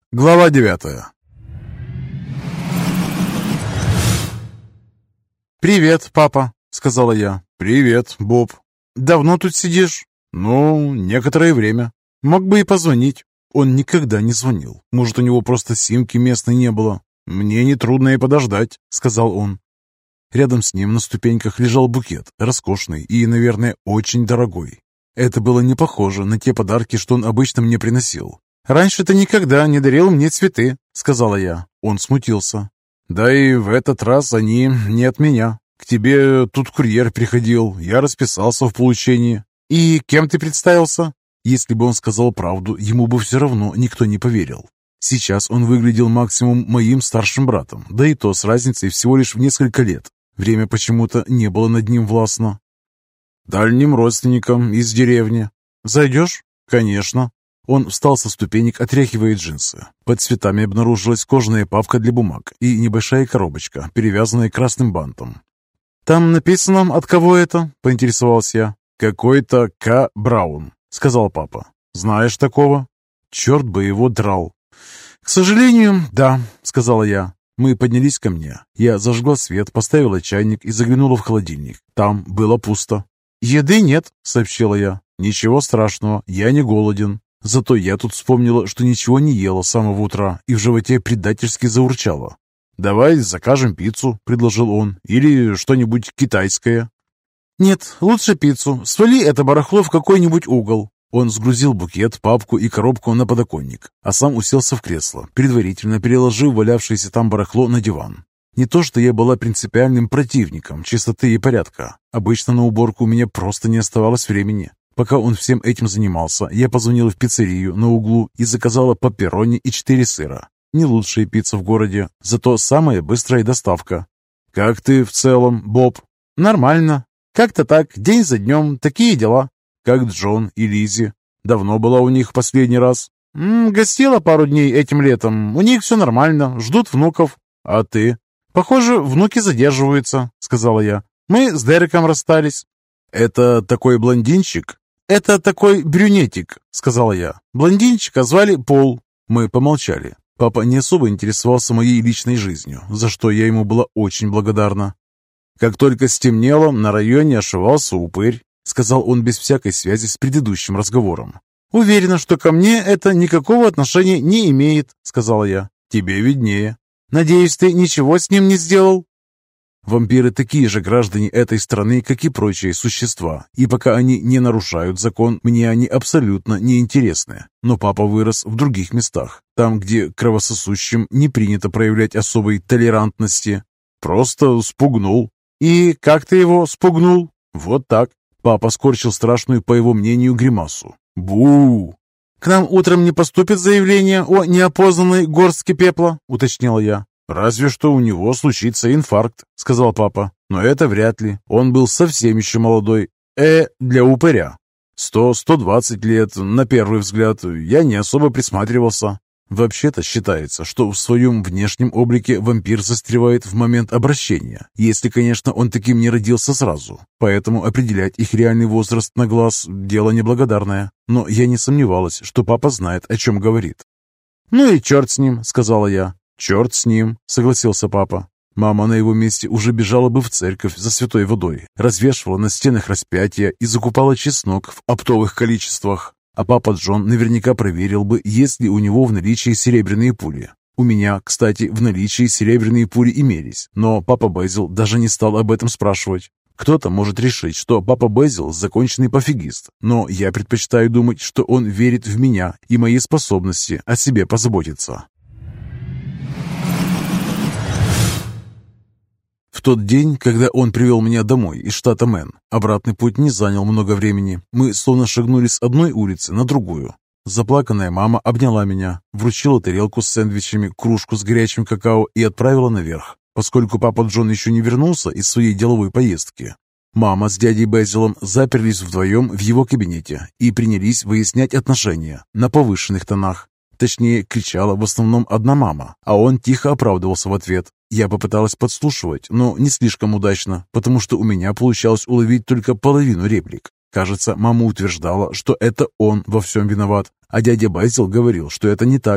Глава 9. «Привет, папа», — сказала я. «Привет, Боб». «Давно тут сидишь?» «Ну, некоторое время». «Мог бы и позвонить». Он никогда не звонил. Может, у него просто симки местной не было. «Мне нетрудно и подождать», — сказал он. Рядом с ним на ступеньках лежал букет, роскошный и, наверное, очень дорогой. Это было не похоже на те подарки, что он обычно мне приносил. «Раньше ты никогда не дарил мне цветы», — сказала я. Он смутился. «Да и в этот раз они не от меня. К тебе тут курьер приходил, я расписался в получении». «И кем ты представился?» Если бы он сказал правду, ему бы все равно никто не поверил. Сейчас он выглядел максимум моим старшим братом, да и то с разницей всего лишь в несколько лет. Время почему-то не было над ним властно. «Дальним родственником из деревни». «Зайдешь?» «Конечно». Он встал со ступенек, отряхивая джинсы. Под цветами обнаружилась кожаная папка для бумаг и небольшая коробочка, перевязанная красным бантом. «Там написано, от кого это?» — поинтересовался я. «Какой-то К. Браун», — сказал папа. «Знаешь такого?» Черт бы его драл. «К сожалению, да», — сказала я. Мы поднялись ко мне. Я зажгла свет, поставила чайник и заглянула в холодильник. Там было пусто. «Еды нет», — сообщила я. «Ничего страшного, я не голоден». Зато я тут вспомнила, что ничего не ела с самого утра, и в животе предательски заурчало. «Давай закажем пиццу», — предложил он, — «или что-нибудь китайское». «Нет, лучше пиццу. Свали это барахло в какой-нибудь угол». Он сгрузил букет, папку и коробку на подоконник, а сам уселся в кресло, предварительно переложив валявшееся там барахло на диван. Не то, что я была принципиальным противником чистоты и порядка. Обычно на уборку у меня просто не оставалось времени. Пока он всем этим занимался, я позвонила в пиццерию на углу и заказала пепперони и 4 сыра. Не лучшая пицца в городе, зато самая быстрая доставка. «Как ты в целом, Боб?» «Нормально. Как-то так, день за днем, такие дела». «Как Джон и Лизи? Давно была у них в последний раз?» «Гостила пару дней этим летом. У них все нормально, ждут внуков». «А ты?» «Похоже, внуки задерживаются», — сказала я. «Мы с Дереком расстались». «Это такой блондинчик?» «Это такой брюнетик», — сказала я. «Блондинчика звали Пол». Мы помолчали. Папа не особо интересовался моей личной жизнью, за что я ему была очень благодарна. «Как только стемнело, на районе ошивался упырь», — сказал он без всякой связи с предыдущим разговором. «Уверена, что ко мне это никакого отношения не имеет», — сказала я. «Тебе виднее». «Надеюсь, ты ничего с ним не сделал?» Вампиры такие же граждане этой страны, как и прочие существа, и пока они не нарушают закон, мне они абсолютно не интересны. Но папа вырос в других местах, там, где кровососущим не принято проявлять особой толерантности. Просто спугнул. «И как ты его спугнул?» «Вот так». Папа скорчил страшную, по его мнению, гримасу. «Бу!» «К нам утром не поступит заявление о неопознанной горстке пепла?» — уточнила я. «Разве что у него случится инфаркт», — сказал папа. «Но это вряд ли. Он был совсем еще молодой. Для упыря. 100-120 лет, на первый взгляд. Я не особо присматривался». Вообще-то считается, что в своем внешнем облике вампир застревает в момент обращения, если, конечно, он таким не родился сразу. Поэтому определять их реальный возраст на глаз – дело неблагодарное. Но я не сомневалась, что папа знает, о чем говорит. «Ну и черт с ним», – сказала я. «Черт с ним», — согласился папа. Мама на его месте уже бежала бы в церковь за святой водой, развешивала на стенах распятия и закупала чеснок в оптовых количествах. А папа Джон наверняка проверил бы, есть ли у него в наличии серебряные пули. У меня, кстати, в наличии серебряные пули имелись, но папа Безил даже не стал об этом спрашивать. Кто-то может решить, что папа Безил законченный пофигист, но я предпочитаю думать, что он верит в меня и мои способности о себе позаботиться. В тот день, когда он привел меня домой из штата Мэн, обратный путь не занял много времени. Мы словно шагнули с одной улицы на другую. Заплаканная мама обняла меня, вручила тарелку с сэндвичами, кружку с горячим какао и отправила наверх, поскольку папа Джон еще не вернулся из своей деловой поездки. Мама с дядей Безилом заперлись вдвоем в его кабинете и принялись выяснять отношения на повышенных тонах. Точнее, кричала в основном одна мама, а он тихо оправдывался в ответ. Я попыталась подслушивать, но не слишком удачно, потому что у меня получалось уловить только половину реплик. Кажется, мама утверждала, что это он во всем виноват, а дядя Безил говорил, что это не так.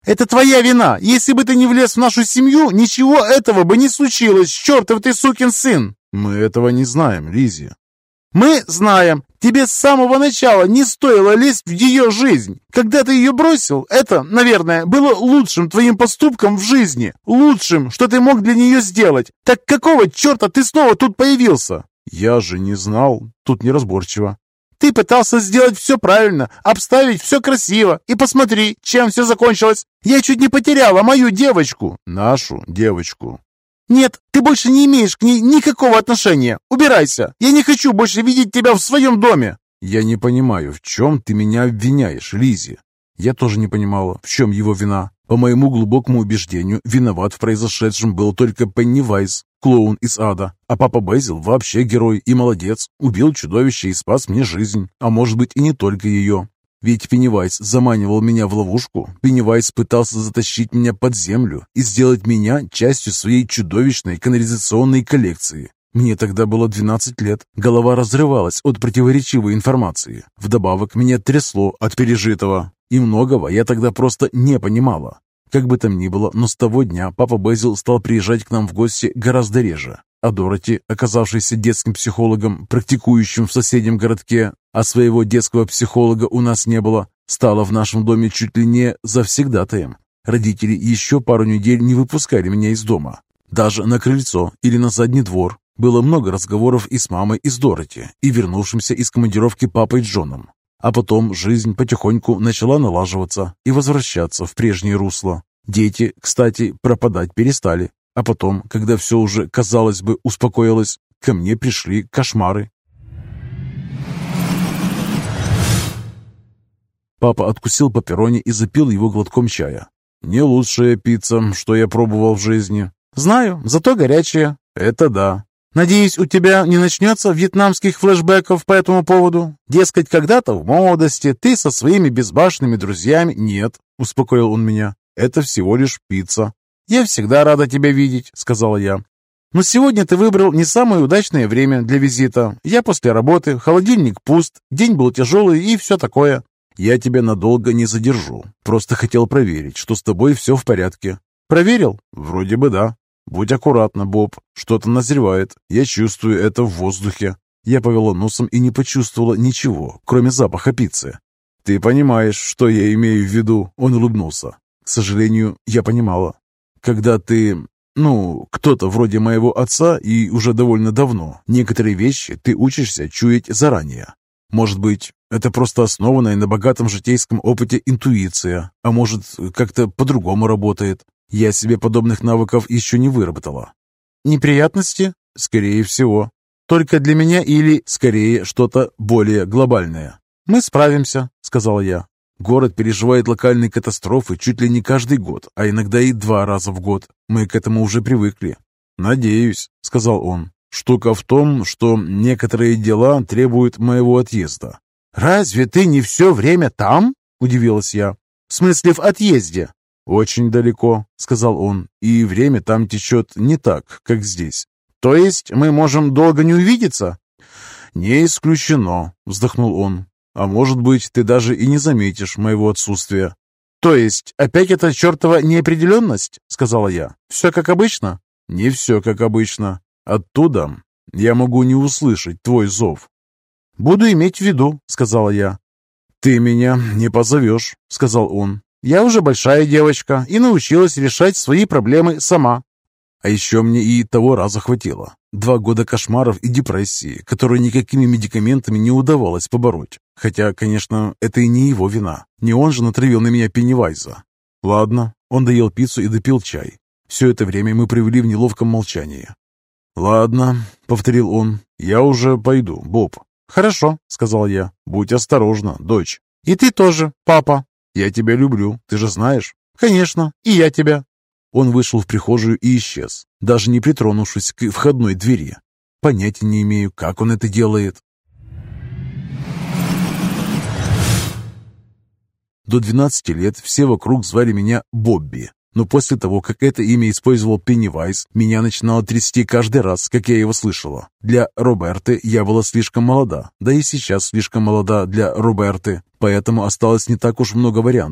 Это твоя вина. Если бы ты не влез в нашу семью, ничего этого бы не случилось, чертов ты сукин сын!» «Мы этого не знаем, Лиззи». «Мы знаем. Тебе с самого начала не стоило лезть в ее жизнь. Когда ты ее бросил, это, наверное, было лучшим твоим поступком в жизни. Лучшим, что ты мог для нее сделать. Так какого черта ты снова тут появился?» «Я же не знал. Тут неразборчиво». «Ты пытался сделать все правильно, обставить все красиво. И посмотри, чем все закончилось. Я чуть не потеряла мою девочку». «Нашу девочку». «Нет, ты больше не имеешь к ней никакого отношения. Убирайся. Я не хочу больше видеть тебя в своем доме». «Я не понимаю, в чем ты меня обвиняешь, Лиззи?» Я тоже не понимала, в чем его вина. По моему глубокому убеждению, виноват в произошедшем был только Пеннивайз, клоун из ада. А папа Бэзил вообще герой и молодец. Убил чудовище и спас мне жизнь. А может быть и не только ее. Ведь Пеннивайз заманивал меня в ловушку. Пеннивайз пытался затащить меня под землю и сделать меня частью своей чудовищной канализационной коллекции. Мне тогда было 12 лет. Голова разрывалась от противоречивой информации. Вдобавок меня трясло от пережитого. И многого я тогда просто не понимала. Как бы там ни было, но с того дня папа Бэзил стал приезжать к нам в гости гораздо реже. А Дороти, оказавшаяся детским психологом, практикующим в соседнем городке, а своего детского психолога у нас не было, стала в нашем доме чуть ли не завсегдатаем. Родители еще пару недель не выпускали меня из дома. Даже на крыльцо или на задний двор. Было много разговоров и с мамой, и с Дороти, и вернувшимся из командировки папой Джоном. А потом жизнь потихоньку начала налаживаться и возвращаться в прежнее русло. Дети, кстати, пропадать перестали. А потом, когда все уже, казалось бы, успокоилось, ко мне пришли кошмары. Папа откусил пепперони и запил его глотком чая. «Не лучшая пицца, что я пробовал в жизни». «Знаю, зато горячая». «Это да». «Надеюсь, у тебя не начнется вьетнамских флешбеков по этому поводу? Дескать, когда-то в молодости ты со своими безбашенными друзьями...» «Нет», — успокоил он меня, — «это всего лишь пицца». «Я всегда рада тебя видеть», — сказала я. «Но сегодня ты выбрал не самое удачное время для визита. Я после работы, холодильник пуст, день был тяжелый и все такое». «Я тебя надолго не задержу. Просто хотел проверить, что с тобой все в порядке». «Проверил?» «Вроде бы да». «Будь аккуратна, Боб. Что-то назревает. Я чувствую это в воздухе». Я повела носом и не почувствовала ничего, кроме запаха пиццы. «Ты понимаешь, что я имею в виду?» Он улыбнулся. «К сожалению, я понимала. Когда ты, кто-то вроде моего отца и уже довольно давно, некоторые вещи ты учишься чуять заранее. Может быть, это просто основанная на богатом житейском опыте интуиция, а может, как-то по-другому работает. Я себе подобных навыков еще не выработала». «Неприятности?» «Скорее всего. Только для меня или...» «Скорее, что-то более глобальное». «Мы справимся», — сказала я. Город переживает локальные катастрофы чуть ли не каждый год, а иногда и 2 раза в год. Мы к этому уже привыкли». «Надеюсь», — сказал он. «Штука в том, что некоторые дела требуют моего отъезда». «Разве ты не все время там?» — удивилась я. «В смысле, в отъезде?» «Очень далеко», — сказал он, — «и время там течет не так, как здесь». «То есть мы можем долго не увидеться?» «Не исключено», — вздохнул он. «А может быть, ты даже и не заметишь моего отсутствия». «То есть опять эта чертова неопределенность?» — сказала я. «Все как обычно?» «Не все как обычно. Оттуда я могу не услышать твой зов». «Буду иметь в виду», — сказала я. «Ты меня не позовешь», — сказал он. «Я уже большая девочка и научилась решать свои проблемы сама». А еще мне и того раза хватило. 2 года кошмаров и депрессии, которые никакими медикаментами не удавалось побороть. Хотя, конечно, это и не его вина. Не он же натравил на меня Пеннивайза. Ладно, он доел пиццу и допил чай. Все это время мы провели в неловком молчании. «Ладно», — повторил он, — «я уже пойду, Боб». «Хорошо», — сказал я. «Будь осторожна, дочь». «И ты тоже, папа». «Я тебя люблю, ты же знаешь». «Конечно, и я тебя». Он вышел в прихожую и исчез, даже не притронувшись к входной двери. Понятия не имею, как он это делает. До 12 лет все вокруг звали меня Бобби. Но после того, как это имя использовал Пеннивайз, меня начинало трясти каждый раз, как я его слышала. Для Роберты я была слишком молода, да и сейчас слишком молода для Роберты, поэтому осталось не так уж много вариантов.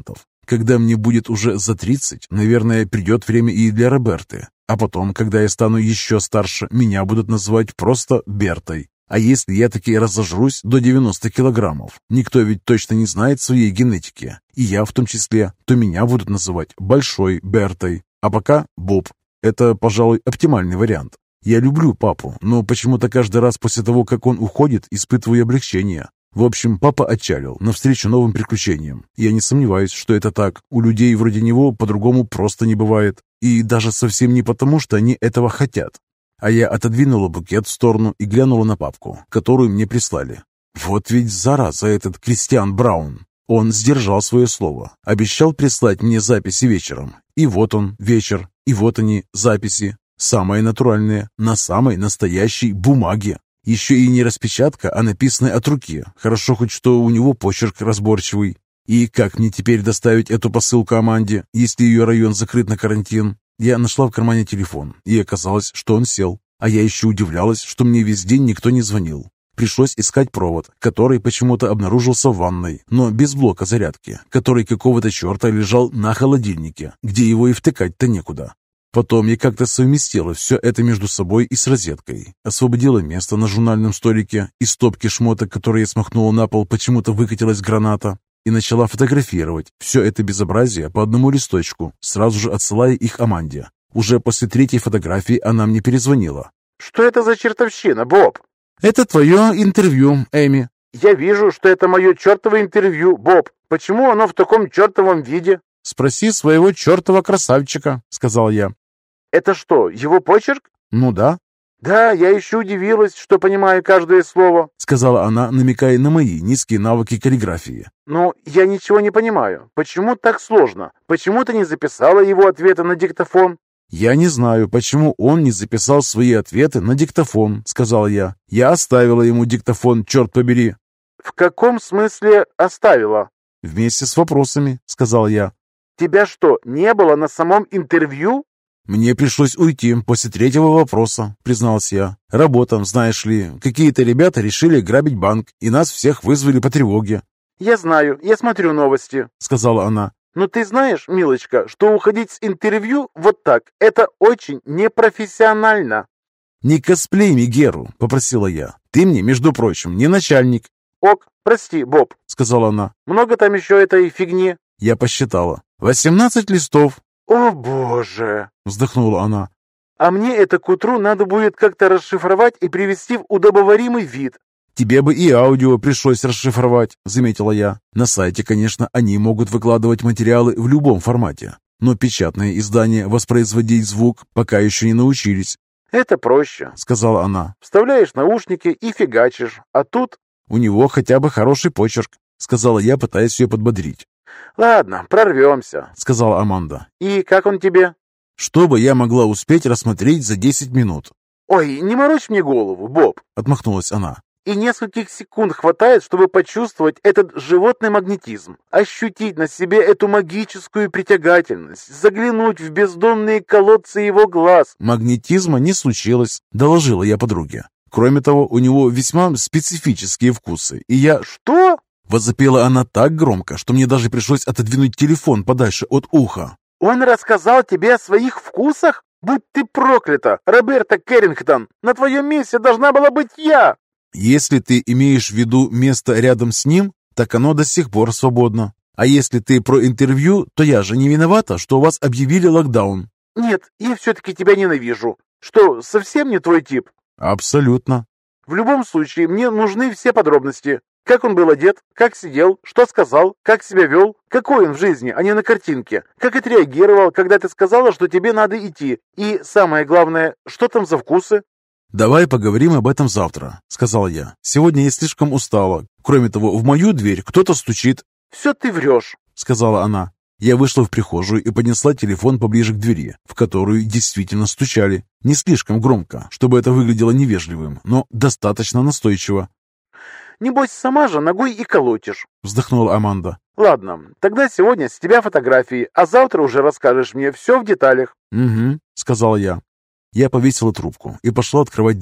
Когда мне будет уже за 30, наверное, придет время и для Роберты. А потом, когда я стану еще старше, меня будут называть просто Бертой. А если я таки разожрусь до 90 килограммов, никто ведь точно не знает своей генетики, и я в том числе, то меня будут называть Большой Бертой. А пока Боб. Это, пожалуй, оптимальный вариант. Я люблю папу, но почему-то каждый раз после того, как он уходит, испытываю облегчение. В общем, папа отчалил навстречу новым приключениям. Я не сомневаюсь, что это так. У людей вроде него по-другому просто не бывает. И даже совсем не потому, что они этого хотят. А я отодвинула букет в сторону и глянула на папку, которую мне прислали. Вот ведь зараза этот Кристиан Браун. Он сдержал свое слово. Обещал прислать мне записи вечером. И вот он, вечер. И вот они, записи. Самые натуральные, на самой настоящей бумаге. Еще и не распечатка, а написанная от руки. Хорошо хоть, что у него почерк разборчивый. И как мне теперь доставить эту посылку Аманде, если ее район закрыт на карантин? Я нашла в кармане телефон, и оказалось, что он сел. А я еще удивлялась, что мне весь день никто не звонил. Пришлось искать провод, который почему-то обнаружился в ванной, но без блока зарядки, который какого-то черта лежал на холодильнике, где его и втыкать-то некуда. Потом я как-то совместила все это между собой и с розеткой. Освободила место на журнальном столике, из стопки шмоток, которые я смахнула на пол, почему-то выкатилась граната. И начала фотографировать все это безобразие по одному листочку, сразу же отсылая их Аманде. Уже после третьей фотографии она мне перезвонила. «Что это за чертовщина, Боб?» «Это твое интервью, Эми». «Я вижу, что это мое чертово интервью, Боб. Почему оно в таком чертовом виде?» «Спроси своего чертова красавчика», — сказал я. «Это что, его почерк?» «Ну да». «Да, я еще удивилась, что понимаю каждое слово», — сказала она, намекая на мои низкие навыки каллиграфии. «Но я ничего не понимаю. Почему так сложно? Почему ты не записала его ответы на диктофон?» «Я не знаю, почему он не записал свои ответы на диктофон», — сказал я. «Я оставила ему диктофон, черт побери». «В каком смысле оставила?» «Вместе с вопросами», — сказал я. «Тебя что, не было на самом интервью?» «Мне пришлось уйти после третьего вопроса», — признался я. «Работа, знаешь ли, какие-то ребята решили грабить банк, и нас всех вызвали по тревоге». «Я знаю, я смотрю новости», — сказала она. «Но ты знаешь, милочка, что уходить с интервью вот так, это очень непрофессионально». «Не косплей Мегеру», — попросила я. «Ты мне, между прочим, не начальник». «Ок, прости, Боб», — сказала она. «Много там еще этой фигни?» Я посчитала. 18 листов. «О, боже!» — вздохнула она. «А мне это к утру надо будет как-то расшифровать и привести в удобоваримый вид». «Тебе бы и аудио пришлось расшифровать», — заметила я. «На сайте, конечно, они могут выкладывать материалы в любом формате, но печатные издания воспроизводить звук пока еще не научились». «Это проще», — сказала она. «Вставляешь наушники и фигачишь, а тут...» «У него хотя бы хороший почерк», — сказала я, пытаясь ее подбодрить. «Ладно, прорвемся», — сказала Аманда. «И как он тебе?» «Чтобы я могла успеть рассмотреть за 10 минут». «Ой, не морочь мне голову, Боб», — отмахнулась она. «И нескольких секунд хватает, чтобы почувствовать этот животный магнетизм, ощутить на себе эту магическую притягательность, заглянуть в бездонные колодцы его глаз». «Магнетизма не случилось», — доложила я подруге. «Кроме того, у него весьма специфические вкусы, и я...» «Что?» Возопела она так громко, что мне даже пришлось отодвинуть телефон подальше от уха. «Он рассказал тебе о своих вкусах? Будь ты проклята, Роберта Кэррингтон! На твоем месте должна была быть я!» «Если ты имеешь в виду место рядом с ним, так оно до сих пор свободно. А если ты про интервью, то я же не виновата, что у вас объявили локдаун». «Нет, я все-таки тебя ненавижу. Что, совсем не твой тип?» «Абсолютно». «В любом случае, мне нужны все подробности. Как он был одет, как сидел, что сказал, как себя вел, какой он в жизни, а не на картинке, как отреагировал, когда ты сказала, что тебе надо идти, и, самое главное, что там за вкусы?» «Давай поговорим об этом завтра», — сказал я. «Сегодня я слишком устала. Кроме того, в мою дверь кто-то стучит». «Все ты врешь», — сказала она. Я вышла в прихожую и поднесла телефон поближе к двери, в которую действительно стучали. Не слишком громко, чтобы это выглядело невежливым, но достаточно настойчиво. «Небось, сама же ногой и колотишь», — вздохнула Аманда. «Ладно, тогда сегодня с тебя фотографии, а завтра уже расскажешь мне все в деталях». «Угу», — сказала я. Я повесила трубку и пошла открывать дверь.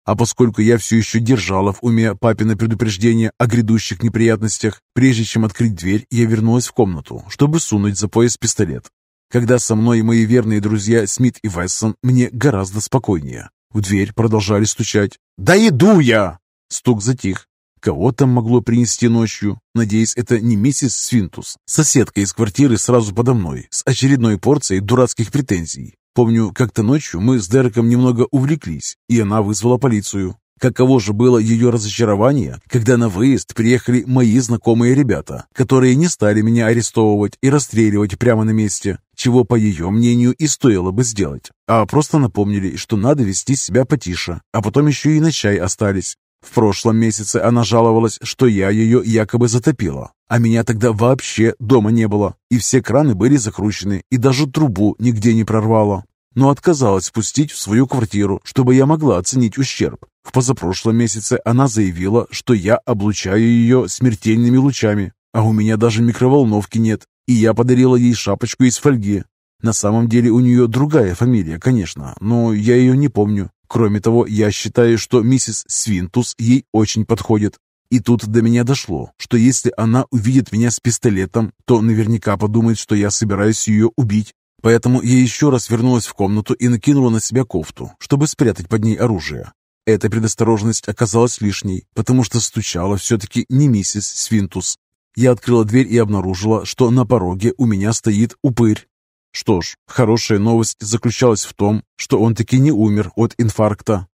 А поскольку я все еще держала в уме папино предупреждение о грядущих неприятностях, прежде чем открыть дверь, я вернулась в комнату, чтобы сунуть за пояс пистолет. Когда со мной мои верные друзья Смит и Вессон, мне гораздо спокойнее. В дверь продолжали стучать. «Да иду я!» Стук затих. Кого там могло принести ночью? Надеюсь, это не миссис Свинтус, соседка из квартиры сразу подо мной, с очередной порцией дурацких претензий. Помню, как-то ночью мы с Дереком немного увлеклись, и она вызвала полицию. Каково же было ее разочарование, когда на выезд приехали мои знакомые ребята, которые не стали меня арестовывать и расстреливать прямо на месте, чего, по ее мнению, и стоило бы сделать, а просто напомнили, что надо вести себя потише, а потом еще и на чай остались. В прошлом месяце она жаловалась, что я ее якобы затопила, а меня тогда вообще дома не было, и все краны были закручены, и даже трубу нигде не прорвало. Но отказалась спустить в свою квартиру, чтобы я могла оценить ущерб. В позапрошлом месяце она заявила, что я облучаю ее смертельными лучами, а у меня даже микроволновки нет, и я подарила ей шапочку из фольги. На самом деле у нее другая фамилия, конечно, но я ее не помню. Кроме того, я считаю, что миссис Свинтус ей очень подходит. И тут до меня дошло, что если она увидит меня с пистолетом, то наверняка подумает, что я собираюсь ее убить. Поэтому я еще раз вернулась в комнату и накинула на себя кофту, чтобы спрятать под ней оружие. Эта предосторожность оказалась лишней, потому что стучала все-таки не миссис Свинтус. Я открыла дверь и обнаружила, что на пороге у меня стоит упырь. Что ж, хорошая новость заключалась в том, что он таки не умер от инфаркта.